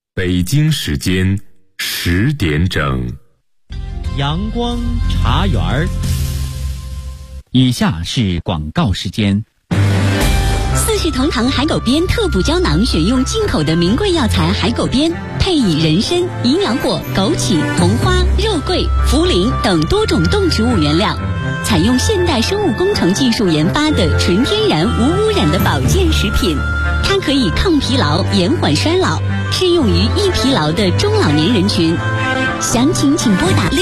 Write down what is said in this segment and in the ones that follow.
北京时间10点整。 阳光茶园儿。以下是广告时间。 四世同堂海狗鞭特补胶囊选用进口的名贵药材海狗鞭，配以人参、营养果、枸杞、红花、肉桂、茯苓等多种动植物原料，采用现代生物工程技术研发的纯天然无污染的保健食品。它可以抗疲劳、延缓衰老，适用于易疲劳的中老年人群。详情请拨打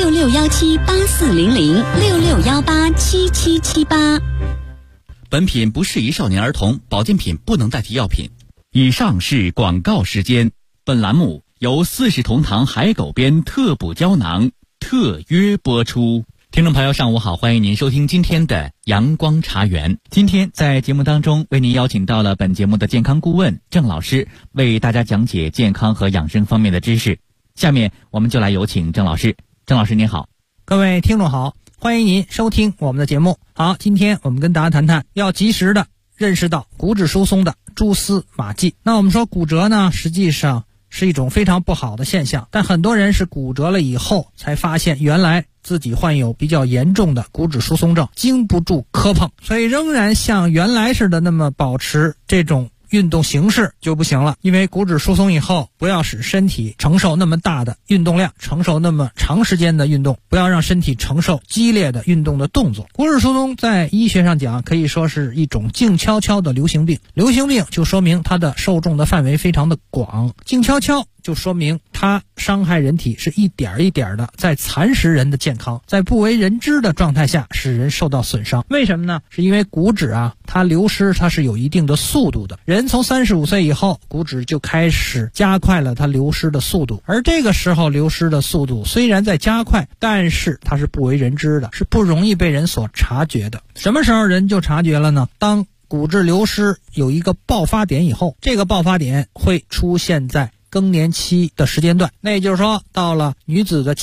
6617840066187778。 本品不适宜少年儿童，保健品不能代替药品。以上是广告时间。本栏目由四世同堂海狗鞭特补胶囊特约播出。听众朋友上午好，欢迎您收听今天的阳光茶园。今天在节目当中为您邀请到了本节目的健康顾问郑老师，为大家讲解健康和养生方面的知识。下面我们就来有请郑老师。郑老师您好。 各位听众好，欢迎您收听我们的节目。好，今天我们跟大家谈谈要及时的认识到骨质疏松的蛛丝马迹。那我们说骨折呢，实际上是一种非常不好的现象，但很多人是骨折了以后才发现原来自己患有比较严重的骨质疏松症，经不住磕碰，所以仍然像原来似的那么保持这种运动形式就不行了。因为骨质疏松以后，不要使身体承受那么大的运动量，承受那么长时间的运动，不要让身体承受激烈的运动的动作。骨质疏松在医学上讲可以说是一种静悄悄的流行病。流行病就说明它的受众的范围非常的广，静悄悄就说明它伤害人体是一点一点的在蚕食人的健康，在不为人知的状态下使人受到损伤。为什么呢？是因为骨质它流失它是有一定的速度的。人从35岁以后，骨质就开始加快了它流失的速度，而这个时候流失的速度虽然在加快，但是它是不为人知的，是不容易被人所察觉的。什么时候人就察觉了呢？当骨质流失有一个爆发点以后，这个爆发点会出现在更年期的时间段。那也就是说，到了女子的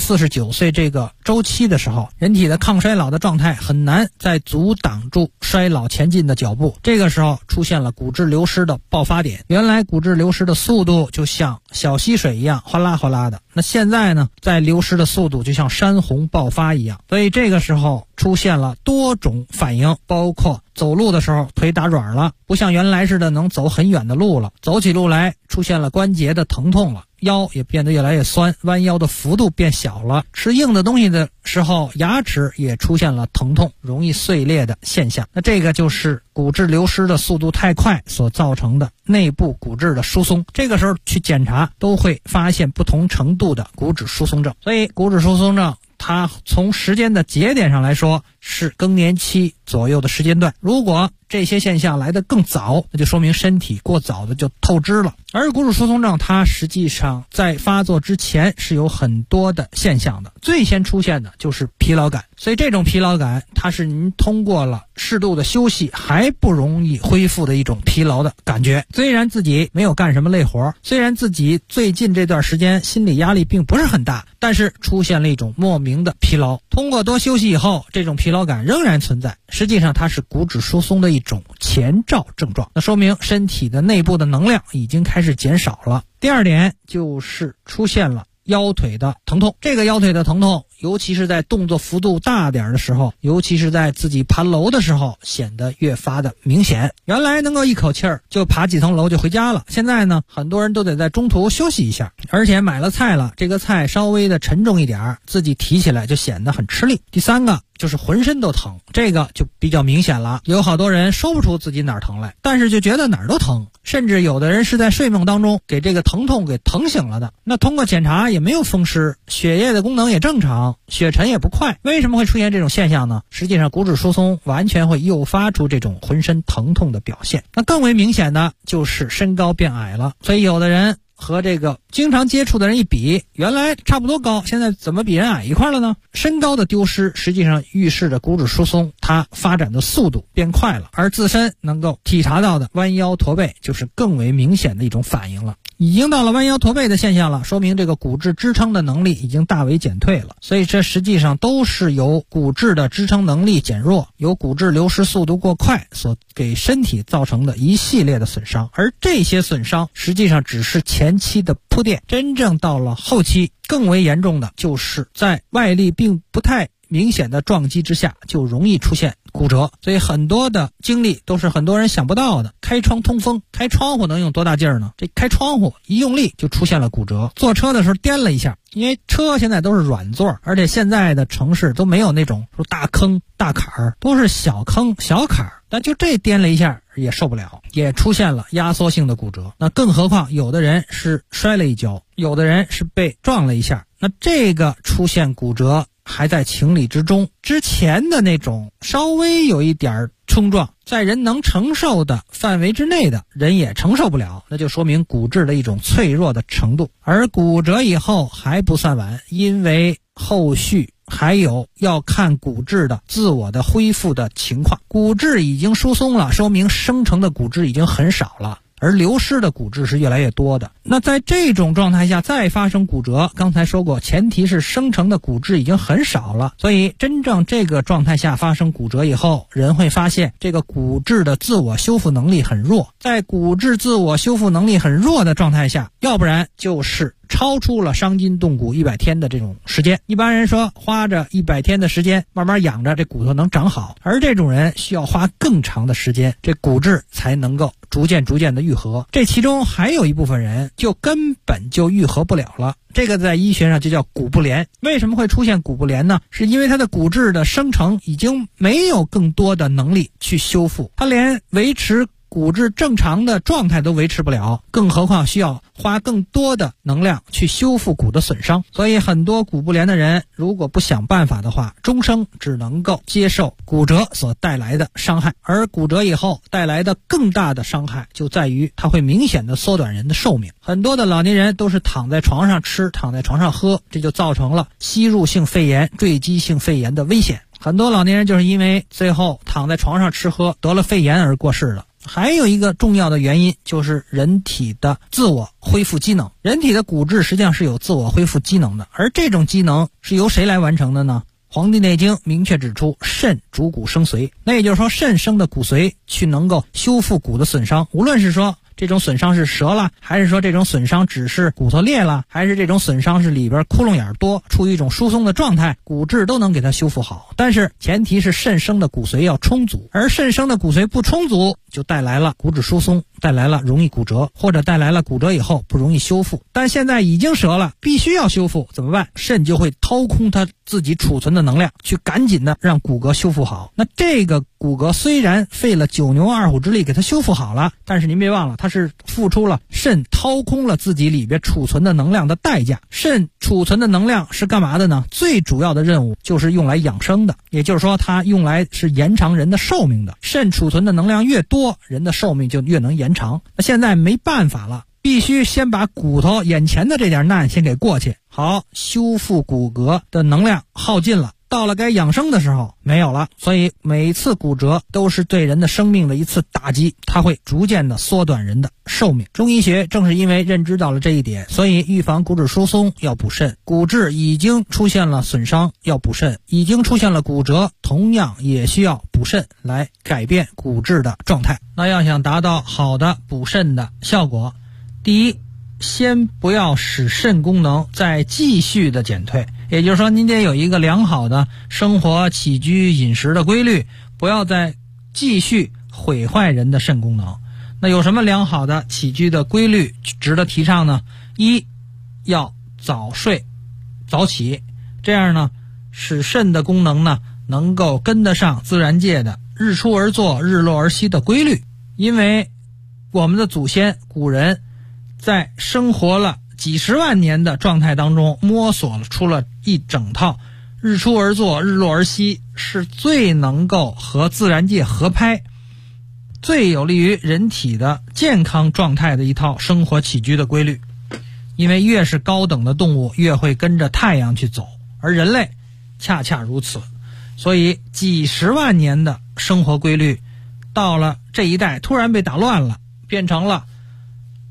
49岁这个周期的时候，人体的抗衰老的状态很难再阻挡住衰老前进的脚步，这个时候出现了骨质流失的爆发点。原来骨质流失的速度就像小溪水一样哗啦哗啦的，那现在呢，在流失的速度就像山洪爆发一样。所以这个时候出现了多种反应，包括走路的时候腿打软了，不像原来似的能走很远的路了，走起路来出现了关节的疼痛了，腰也变得越来越酸，弯腰的幅度变小了，吃硬的东西的时候牙齿也出现了疼痛，容易碎裂的现象。那这个就是骨质流失的速度太快所造成的内部骨质的疏松。这个时候去检查都会发现不同程度的骨质疏松症。所以骨质疏松症它从时间的节点上来说是更年期左右的时间段，如果这些现象来得更早，那就说明身体过早的就透支了。而骨质疏松症它实际上在发作之前是有很多的现象的，最先出现的就是疲劳感。所以这种疲劳感它是您通过了适度的休息还不容易恢复的一种疲劳的感觉。虽然自己没有干什么累活，虽然自己最近这段时间心理压力并不是很大，但是出现了一种莫名的疲劳。通过多休息以后，这种疲劳感仍然存在，实际上它是骨质疏松的一种前兆症状，那说明身体的内部的能量已经开始减少了。第二点就是出现了腰腿的疼痛。这个腰腿的疼痛尤其是在动作幅度大点的时候，尤其是在自己爬楼的时候显得越发的明显。原来能够一口气儿就爬几层楼就回家了，现在呢很多人都得在中途休息一下，而且买了菜了，这个菜稍微的沉重一点，自己提起来就显得很吃力。第三个就是浑身都疼，这个就比较明显了。有好多人说不出自己哪儿疼来，但是就觉得哪儿都疼，甚至有的人是在睡梦当中给这个疼痛给疼醒了的。那通过检查也没有风湿，血液的功能也正常，血沉也不快。为什么会出现这种现象呢？实际上骨质疏松完全会诱发出这种浑身疼痛的表现。那更为明显的就是身高变矮了。所以有的人和这个经常接触的人一比，原来差不多高，现在怎么比人矮一块了呢？身高的丢失实际上预示着骨质疏松它发展的速度变快了，而自身能够体察到的弯腰驼背就是更为明显的一种反应了。 已经到了弯腰驼背的现象了，说明这个骨质支撑的能力已经大为减退了。所以这实际上都是由骨质的支撑能力减弱，由骨质流失速度过快所给身体造成的一系列的损伤。而这些损伤实际上只是前期的铺垫，真正到了后期更为严重的就是在外力并不太明显的撞击之下就容易出现骨折。所以很多的经历都是很多人想不到的。开窗通风，开窗户能用多大劲儿呢？这开窗户一用力就出现了骨折。坐车的时候颠了一下，因为车现在都是软座，而且现在的城市都没有那种说大坑大坎儿，都是小坑小坎儿，但就这颠了一下也受不了，也出现了压缩性的骨折。那更何况有的人是摔了一跤，有的人是被撞了一下，那这个出现骨折还在情理之中。之前的那种稍微有一点冲撞，在人能承受的范围之内的人也承受不了，那就说明骨质的一种脆弱的程度。而骨折以后还不算晚，因为后续还有要看骨质的自我的恢复的情况。骨质已经疏松了，说明生成的骨质已经很少了，而流失的骨质是越来越多的。那在这种状态下再发生骨折，刚才说过，前提是生成的骨质已经很少了。所以真正这个状态下发生骨折以后，人会发现这个骨质的自我修复能力很弱。在骨质自我修复能力很弱的状态下，要不然就是超出了伤筋动骨100天的这种时间。一般人说花着100天的时间慢慢养着，这骨头能长好，而这种人需要花更长的时间，这骨质才能够逐渐的愈合。这其中还有一部分人就根本就愈合不了了，这个在医学上就叫骨不连。为什么会出现骨不连呢？是因为它的骨质的生成已经没有更多的能力去修复，它连维持骨质正常的状态都维持不了，更何况需要花更多的能量去修复骨的损伤。所以很多骨不连的人如果不想办法的话，终生只能够接受骨折所带来的伤害。而骨折以后带来的更大的伤害就在于它会明显的缩短人的寿命。很多的老年人都是躺在床上吃，躺在床上喝，这就造成了吸入性肺炎、坠机性肺炎的危险。很多老年人就是因为最后躺在床上吃喝得了肺炎而过世了。还有一个重要的原因就是人体的自我恢复机能。人体的骨质实际上是有自我恢复机能的，而这种机能是由谁来完成的呢？黄帝内经明确指出，肾主骨生髓。那也就是说，肾生的骨髓去能够修复骨的损伤，无论是说这种损伤是折了，还是说这种损伤只是骨头裂了，还是这种损伤是里边窟窿眼多，处于一种疏松的状态，骨质都能给它修复好。但是前提是肾生的骨髓要充足，而肾生的骨髓不充足，就带来了骨质疏松，带来了容易骨折，或者带来了骨折以后不容易修复。但现在已经折了，必须要修复，怎么办？肾就会掏空它自己储存的能量，去赶紧的让骨骼修复好。那这个骨骼虽然费了9牛2虎之力给它修复好了，但是您别忘了，它是付出了肾掏空了自己里边储存的能量的代价。肾储存的能量是干嘛的呢？最主要的任务就是用来养生的，也就是说它用来是延长人的寿命的。肾储存的能量越多，人的寿命就越能延长。那现在没办法了，必须先把骨头眼前的这点难先给过去。好，修复骨骼的能量耗尽了，到了该养生的时候没有了。所以每次骨折都是对人的生命的一次打击，它会逐渐的缩短人的寿命。中医学正是因为认知到了这一点，所以预防骨质疏松要补肾。骨质已经出现了损伤要补肾，已经出现了骨折同样也需要补肾来改变骨质的状态。那要想达到好的补肾的效果，第一，先不要使肾功能再继续的减退，也就是说您得有一个良好的生活起居饮食的规律，不要再继续毁坏人的肾功能。那有什么良好的起居的规律值得提倡呢？一，要早睡早起，这样呢使肾的功能呢能够跟得上自然界的日出而作日落而息的规律。因为我们的祖先古人在生活了几十万年的状态当中，摸索出了一整套日出而作日落而息，是最能够和自然界合拍，最有利于人体的健康状态的一套生活起居的规律。因为越是高等的动物越会跟着太阳去走，而人类恰恰如此。所以几十万年的生活规律到了这一代突然被打乱了，变成了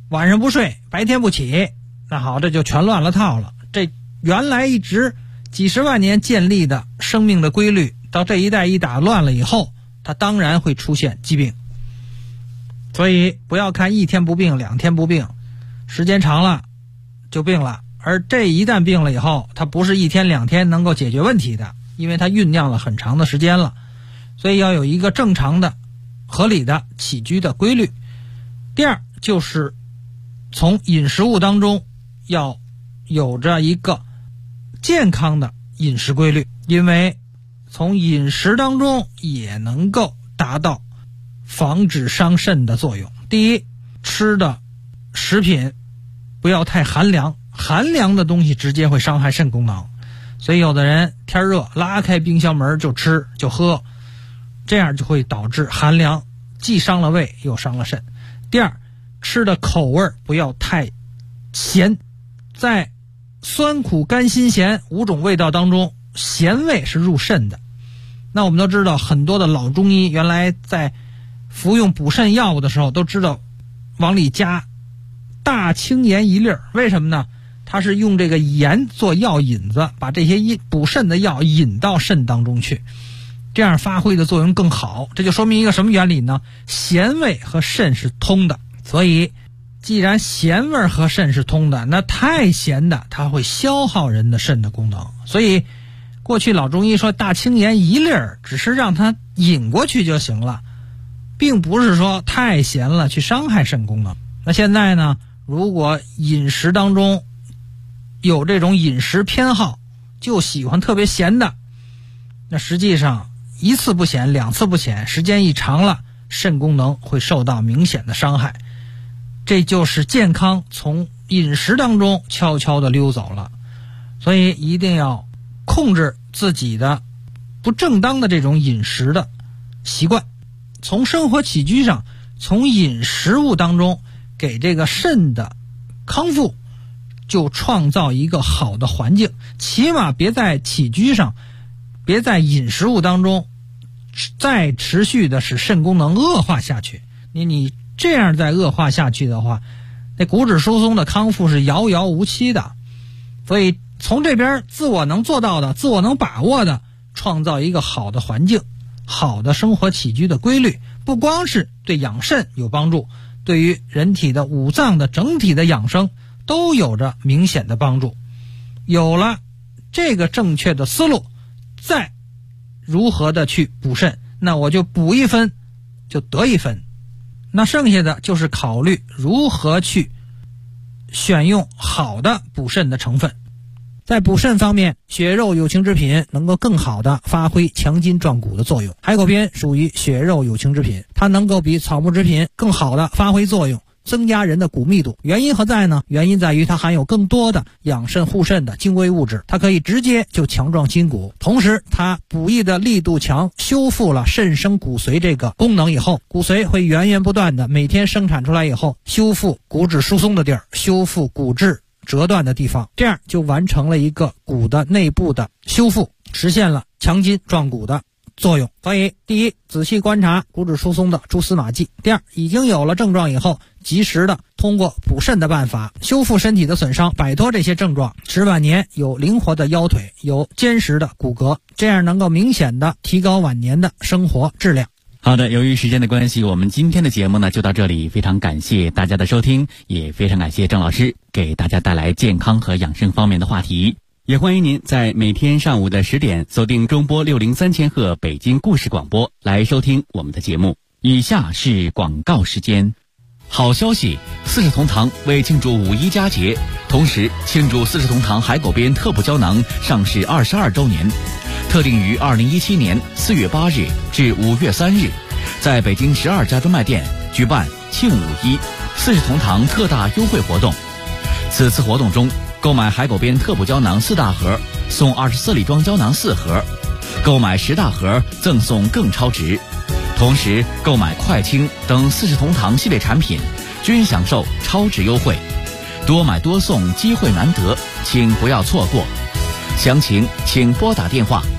晚上不睡，白天不起，那好，这就全乱了套了。这原来一直几十万年建立的生命的规律，到这一代一打乱了以后，它当然会出现疾病。所以不要看1天不病2天不病，时间长了就病了。而这一旦病了以后，它不是1天2天能够解决问题的，因为它酝酿了很长的时间了。所以要有一个正常的合理的起居的规律。第二，就是从饮食物当中要有着一个健康的饮食规律，因为从饮食当中也能够达到防止伤肾的作用。第一，吃的食品不要太寒凉，寒凉的东西直接会伤害肾功能，所以有的人天热拉开冰箱门就吃就喝，这样就会导致寒凉，既伤了胃又伤了肾。第二，吃的口味不要太咸，在酸苦甘辛咸5种味道当中，咸味是入肾的。那我们都知道，很多的老中医原来在服用补肾药物的时候都知道往里加大青盐1粒，为什么呢？它是用这个盐做药引子，把这些补肾的药引到肾当中去，这样发挥的作用更好。这就说明一个什么原理呢？咸味和肾是通的。所以既然咸味和肾是通的，那太咸的它会消耗人的肾的功能。所以过去老中医说大青盐1粒，只是让它引过去就行了，并不是说太咸了去伤害肾功能。那现在呢，如果饮食当中有这种饮食偏好，就喜欢特别咸的，那实际上1次不咸2次不咸，时间一长了，肾功能会受到明显的伤害。这就是健康从饮食当中悄悄地溜走了。所以一定要控制自己的不正当的这种饮食的习惯，从生活起居上，从饮食物当中给这个肾的康复就创造一个好的环境。起码别在起居上，别在饮食物当中再持续的使肾功能恶化下去。你这样再恶化下去的话，那骨质疏松的康复是遥遥无期的。所以从这边自我能做到的，自我能把握的，创造一个好的环境，好的生活起居的规律，不光是对养肾有帮助，对于人体的5脏的整体的养生都有着明显的帮助。有了这个正确的思路，再如何的去补肾，那我就补1分就得1分。那剩下的就是考虑如何去选用好的补肾的成分。在补肾方面，血肉有情之品能够更好的发挥强筋壮骨的作用。海狗鞭属于血肉有情之品，它能够比草木之品更好的发挥作用，增加人的骨密度。原因何在呢？原因在于它含有更多的养肾护肾的精微物质，它可以直接就强壮筋骨，同时它补益的力度强，修复了肾生骨髓这个功能以后，骨髓会源源不断的每天生产出来以后，修复骨质疏松的地儿，修复骨质折断的地方，这样就完成了一个骨的内部的修复，实现了强筋壮骨的作用。所以第一，仔细观察骨质疏松的蛛丝马迹；第二，已经有了症状以后，及时的通过补肾的办法修复身体的损伤，摆脱这些症状，使晚年有灵活的腰腿，有坚实的骨骼，这样能够明显的提高晚年的生活质量。 好的，由于时间的关系，我们今天的节目呢就到这里，非常感谢大家的收听，也非常感谢郑老师给大家带来健康和养生方面的话题。也欢迎您在每天上午的10点锁定中波603千赫北京故事广播来收听我们的节目。以下是广告时间。好消息，四世同堂为庆祝5·1佳节，同时庆祝四世同堂海狗鞭特补胶囊上市22周年，特定于2017年4月8日至5月3日，在北京12家专卖店举办庆5·1四世同堂特大优惠活动。此次活动中，购买海狗鞭特补胶囊4大盒送24粒装胶囊4盒，购买10大盒赠送更超值。同时购买快清等四世同堂系列产品均享受超值优惠，多买多送，机会难得，请不要错过。详情请拨打电话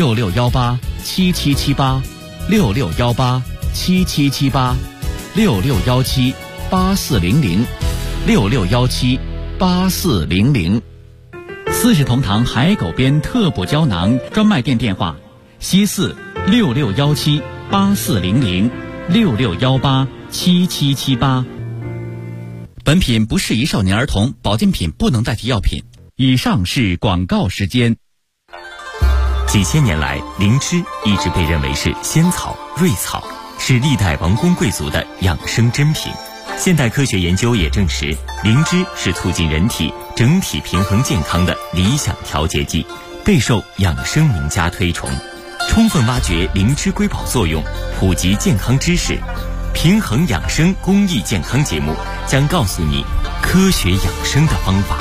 66187778 66187778 66178400 6416178400。四世同堂海狗鞭特补胶囊专卖店电话：746617840066187778。本品不适宜少年儿童，保健品不能代替药品。以上是广告时间。 几千年来，灵芝一直被认为是仙草、瑞草，是历代王公贵族的养生珍品。现代科学研究也证实，灵芝是促进人体整体平衡健康的理想调节剂，备受养生名家推崇。充分挖掘灵芝瑰宝作用，普及健康知识，平衡养生公益健康节目将告诉你科学养生的方法。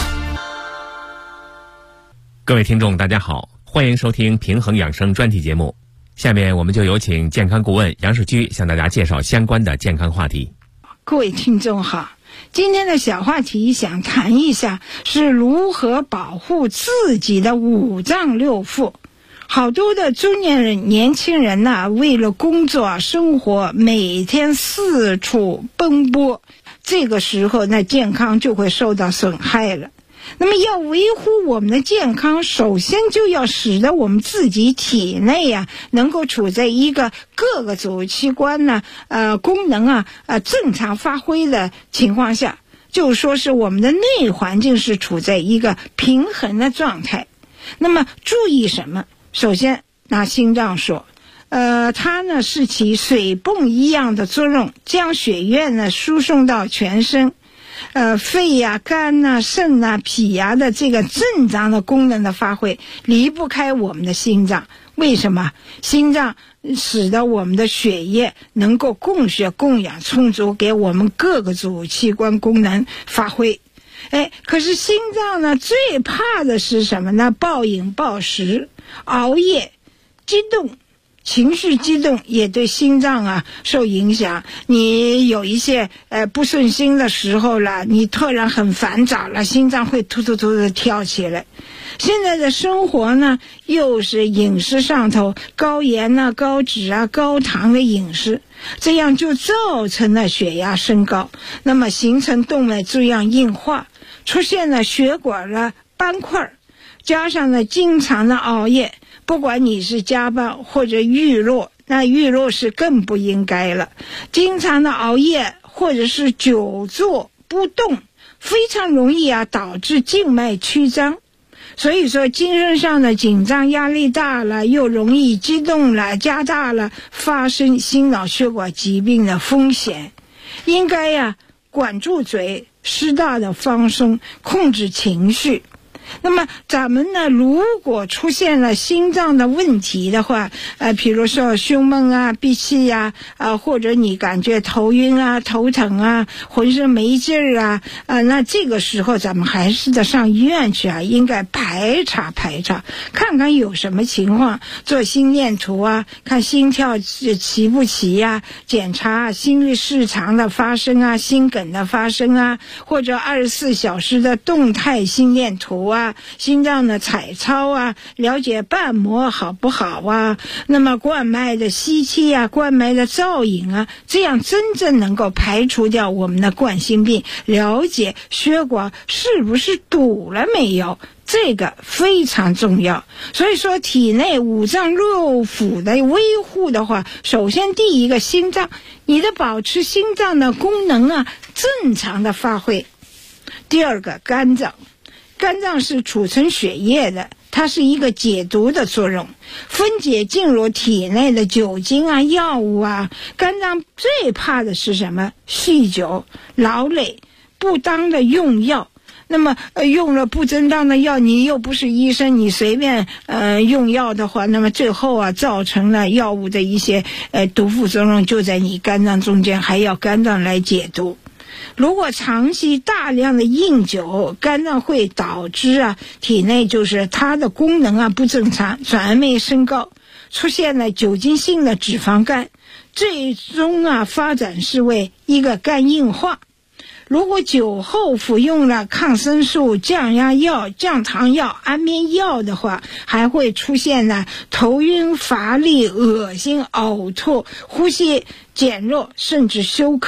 各位听众大家好，欢迎收听平衡养生专题节目。下面我们就有请健康顾问杨世居向大家介绍相关的健康话题。 各位听众好，今天的小话题想谈一下是如何保护自己的五脏六腑。好多的中年人、年轻人呐，为了工作生活，每天四处奔波，这个时候那健康就会受到损害了。那么要维护我们的健康，首先就要使得我们自己体内能够处在一个各个组器官功能正常发挥的情况下，就说是我们的内环境是处在一个平衡的状态。那么注意什么？首先拿心脏说，它呢是起水泵一样的作用，将血液呢输送到全身。肺呀、肝呐、肾呐、脾呀的这个正常的功能的发挥离不开我们的心脏。为什么？心脏使得我们的血液能够供血供氧充足，给我们各个主器官功能发挥。可是心脏呢最怕的是什么呢？暴饮暴食、熬夜、激动。情绪激动也对心脏受影响。你有一些不顺心的时候了，你突然很烦躁了，心脏会突突突的跳起来。现在的生活呢，又是饮食上头高盐高脂高糖的饮食，这样就造成了血压升高，那么形成动脉粥样硬化，出现了血管的斑块，加上了经常的熬夜，不管你是加班或者预落，那预落是更不应该了。经常的熬夜或者是久坐不动，非常容易导致静脉曲张。所以说精神上的紧张压力大了，又容易激动了，加大了发生心脑血管疾病的风险。应该管住嘴，适当的放松，控制情绪。那么咱们呢，如果出现了心脏的问题的话，比如说胸闷闭气或者你感觉头晕头疼浑身没劲儿那这个时候咱们还是得上医院去应该排查，看看有什么情况，做心电图看心跳齐不齐检查心律失常的发生心梗的发生或者24小时的动态心电图心脏的彩超了解瓣膜好不好那么冠脉的吸气冠脉的造影这样真正能够排除掉我们的冠心病，了解血管是不是堵了没有，这个非常重要。所以说体内五脏六腑的维护的话，首先第一个心脏，你的保持心脏的功能正常的发挥。第二个肝脏，肝脏是储存血液的，它是一个解毒的作用，分解进入体内的酒精药物肝脏最怕的是什么？酗酒、劳累、不当的用药。那么用了不正当的药，你又不是医生，你随便用药的话，那么最后造成了药物的一些毒副作用就在你肝脏中间，还要肝脏来解毒。如果长期大量的饮酒，肝脏会导致体内就是它的功能不正常，转氨酶升高，出现了酒精性的脂肪肝，最终发展是为一个肝硬化。如果酒后服用了抗生素、降压药、降糖药、安眠药的话，还会出现头晕、乏力、恶心、呕吐、呼吸减弱，甚至休克。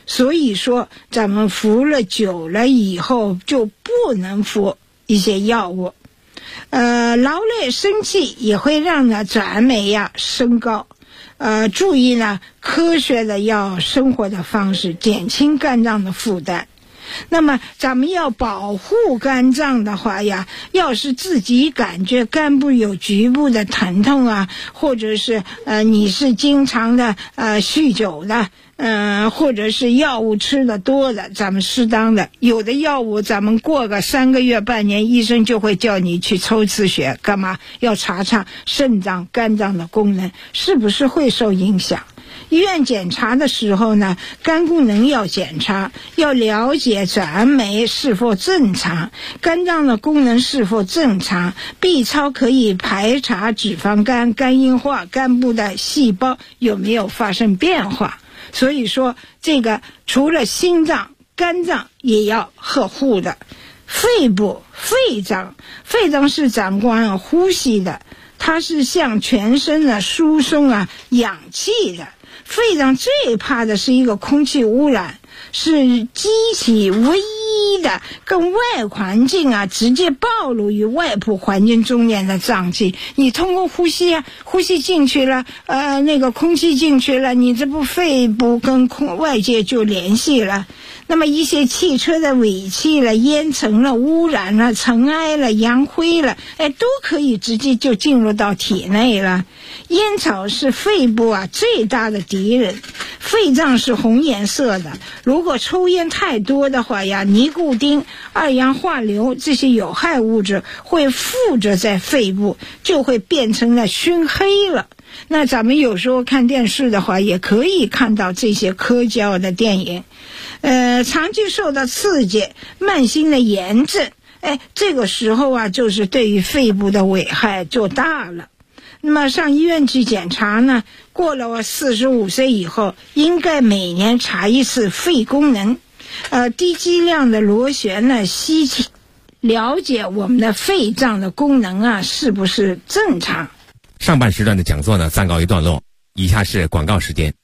所以说咱们服了久了以后就不能服一些药物。劳累生气也会让呢转酶呀升高。注意呢科学的要生活的方式，减轻肝脏的负担。那么咱们要保护肝脏的话呀，要是自己感觉肝部有局部的疼痛啊，或者是你是经常的酗酒的，或者是药物吃的多的，咱们适当的，有的药物咱们过个3个月半年，医生就会叫你去抽次血，干嘛？要查查肾脏肝脏的功能是不是会受影响。医院检查的时候呢，肝功能要检查，要了解转酶是否正常，肝脏的功能是否正常。B 超可以排查脂肪肝、肝硬化，肝部的细胞有没有发生变化。所以说这个除了心脏、肝脏也要呵护的。肺部、肺脏是掌管呼吸的，它是向全身的输送氧气的。肺脏最怕的是一个空气污染，是机体唯一的跟外环境直接暴露于外部环境中间的脏器。你通过呼吸呼吸进去了，那个空气进去了，你这不肺部跟外界就联系了。那么一些汽车的尾气了、烟尘了、污染了、尘埃了、扬灰了，都可以直接就进入到体内了。烟草是肺部最大的敌人，肺脏是红颜色的，如果抽烟太多的话呀，尼古丁、二氧化硫这些有害物质会附着在肺部，就会变成了熏黑了。那咱们有时候看电视的话，也可以看到这些科教的电影。长期受到刺激，慢性的炎症，这个时候就是对于肺部的危害就大了。那么上医院去检查呢，过了45岁以后，应该每年查一次肺功能，低剂量的螺旋呢吸气，了解我们的肺脏的功能是不是正常。 上半时段的讲座呢暂告一段落，以下是广告时间。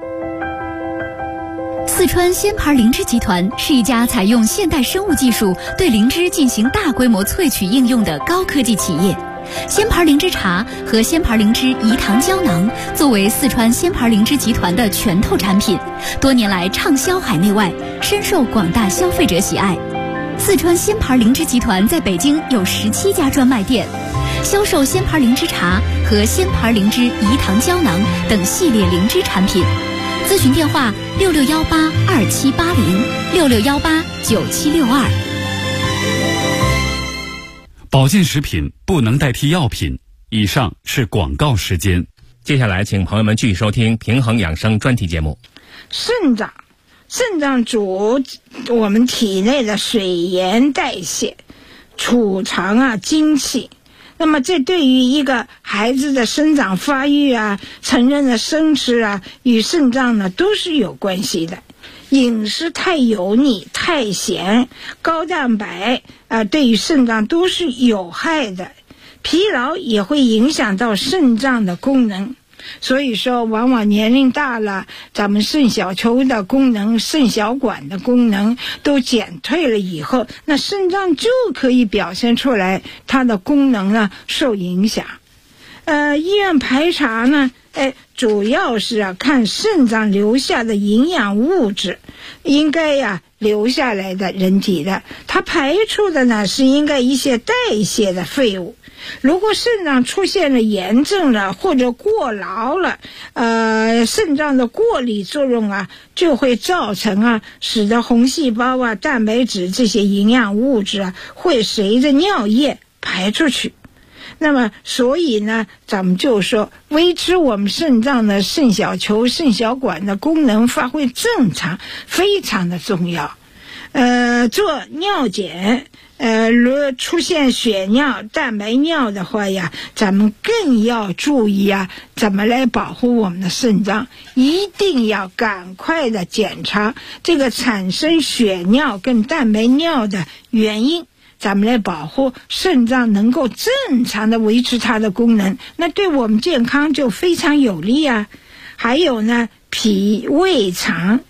四川仙牌灵芝集团是一家采用现代生物技术对灵芝进行大规模萃取应用的高科技企业。仙牌灵芝茶和仙牌灵芝饴糖胶囊作为四川仙牌灵芝集团的拳头产品，多年来畅销海内外，深受广大消费者喜爱。四川仙牌灵芝集团在北京有17家专卖店，销售仙牌灵芝茶和仙牌灵芝饴糖胶囊等系列灵芝产品。咨询电话66182780，66189762。 保健食品不能代替药品。以上是广告时间。 接下来请朋友们继续收听平衡养生专题节目。 肾脏主我们体内的水盐代谢，储藏精气。那么这对于一个孩子的生长发育成人的生吃与肾脏呢都是有关系的。饮食太油腻、太咸、高蛋白对于肾脏都是有害的。疲劳也会影响到肾脏的功能。所以说往往年龄大了，咱们肾小球的功能、肾小管的功能都减退了以后，那肾脏就可以表现出来它的功能受影响。医院排查呢主要是看肾脏留下的营养物质，应该留下来的人体的，它排出的呢是应该一些代谢的废物。如果肾脏出现了炎症了或者过劳了，肾脏的过滤作用就会造成使得红细胞蛋白质这些营养物质会随着尿液排出去。那么所以呢，咱们就说维持我们肾脏的肾小球、肾小管的功能发挥正常非常的重要。做尿检，如出现血尿、蛋白尿的话呀，咱们更要注意怎么来保护我们的肾脏，一定要赶快的检查这个产生血尿跟蛋白尿的原因，咱们来保护肾脏能够正常的维持它的功能，那对我们健康就非常有利。还有呢，脾胃肠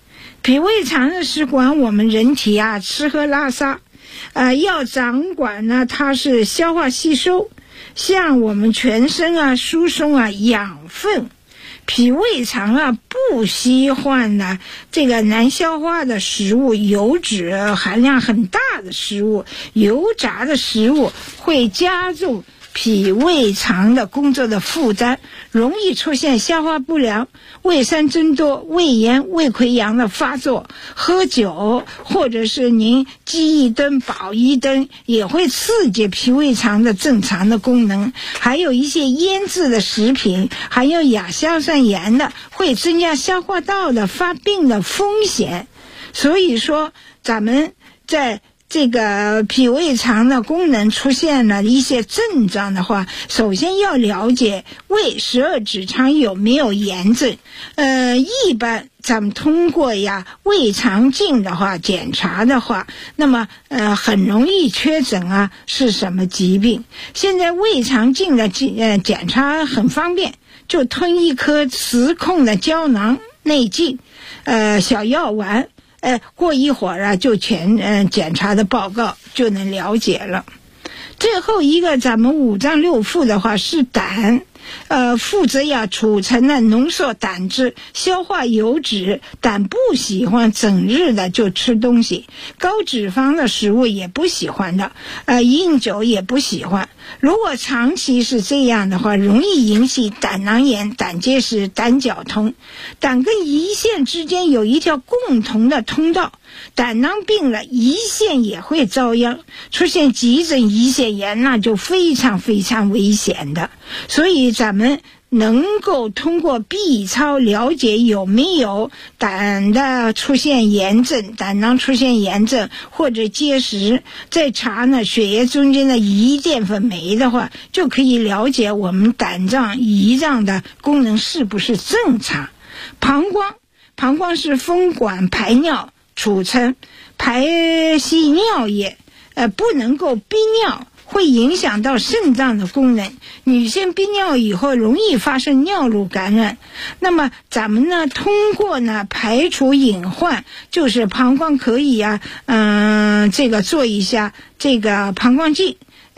脾胃肠呢是管我们人体啊吃喝拉撒，要掌管呢它是消化吸收，像我们全身啊输送啊养分。脾胃肠啊不喜欢呢这个难消化的食物，油脂含量很大的食物，油炸的食物会加重脾胃肠的工作的负担，容易出现消化不良、胃酸增多、胃炎、胃溃疡的发作。喝酒或者是您饥一顿饱一顿也会刺激脾胃肠的正常的功能，还有一些腌制的食品含有亚硝酸盐的会增加消化道的发病的风险。所以说咱们在这个脾胃肠的功能出现了一些症状的话，首先要了解胃十二指肠有没有炎症。一般咱们通过胃肠镜的话检查的话，那么很容易确诊啊是什么疾病。现在胃肠镜的检查很方便，就吞一颗磁控的胶囊内镜，小药丸。过一会儿啊，就全检查的报告就能了解了。最后一个，咱们五脏六腑的话是胆，负责储存的浓缩胆汁，消化油脂。胆不喜欢整日的就吃东西，高脂肪的食物也不喜欢的，饮酒也不喜欢。如果长期是这样的话，容易引起胆囊炎、胆结石、胆绞痛。胆跟胰腺之间有一条共同的通道，胆囊病了，胰腺也会遭殃，出现急症胰腺炎那就非常非常危险的。所以咱们能够通过 B 超了解有没有胆的出现炎症，胆囊出现炎症或者结石，再查呢血液中间的胰淀粉酶的话，就可以了解我们胆脏胰脏的功能是不是正常。膀胱是分管排尿、储存、排稀尿液，不能够逼尿，会影响到肾脏的功能。女性逼尿以后容易发生尿路感染。那么咱们呢通过呢排除隐患，就是膀胱可以做一下这个膀胱镜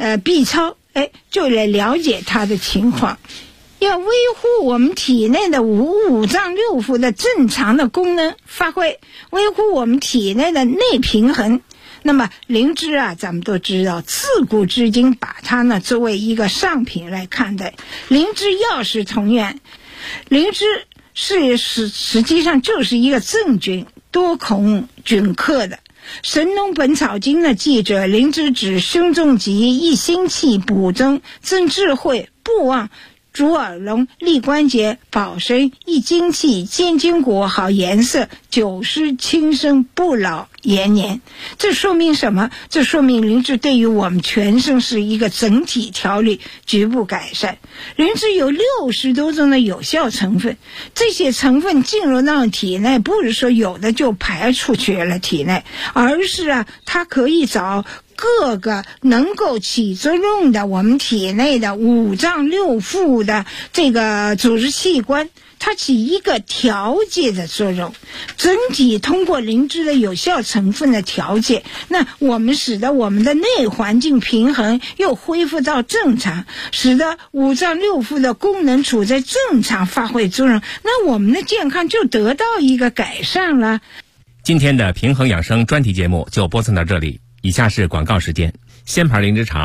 B 超，就来了解它的情况。要维护我们体内的五脏六腑的正常的功能发挥，维护我们体内的内平衡。那么灵芝啊，咱们都知道，自古至今把它呢作为一个上品来看待。灵芝药食同源，灵芝实际上就是一个正菌，多孔菌克的。神农本草经的记者，灵芝治胸中疾，益心气，补中，增智慧，不忘主耳聋，利关节，保神，益精气，坚筋骨，好颜色，久湿轻身，不老延年。这说明什么？这说明灵芝对于我们全身是一个整体调理，局部改善。灵芝有60多种的有效成分，这些成分进入到体内，不是说有的就排出去了体内，而是它可以找各个能够起作用的我们体内的五脏六腑的这个组织器官，它起一个调节的作用。整体通过灵芝的有效成分的调节，那我们使得我们的内环境平衡又恢复到正常，使得五脏六腑的功能处在正常发挥作用，那我们的健康就得到一个改善了。 今天的平衡养生专题节目就播送到这里，以下是广告时间。仙牌灵芝茶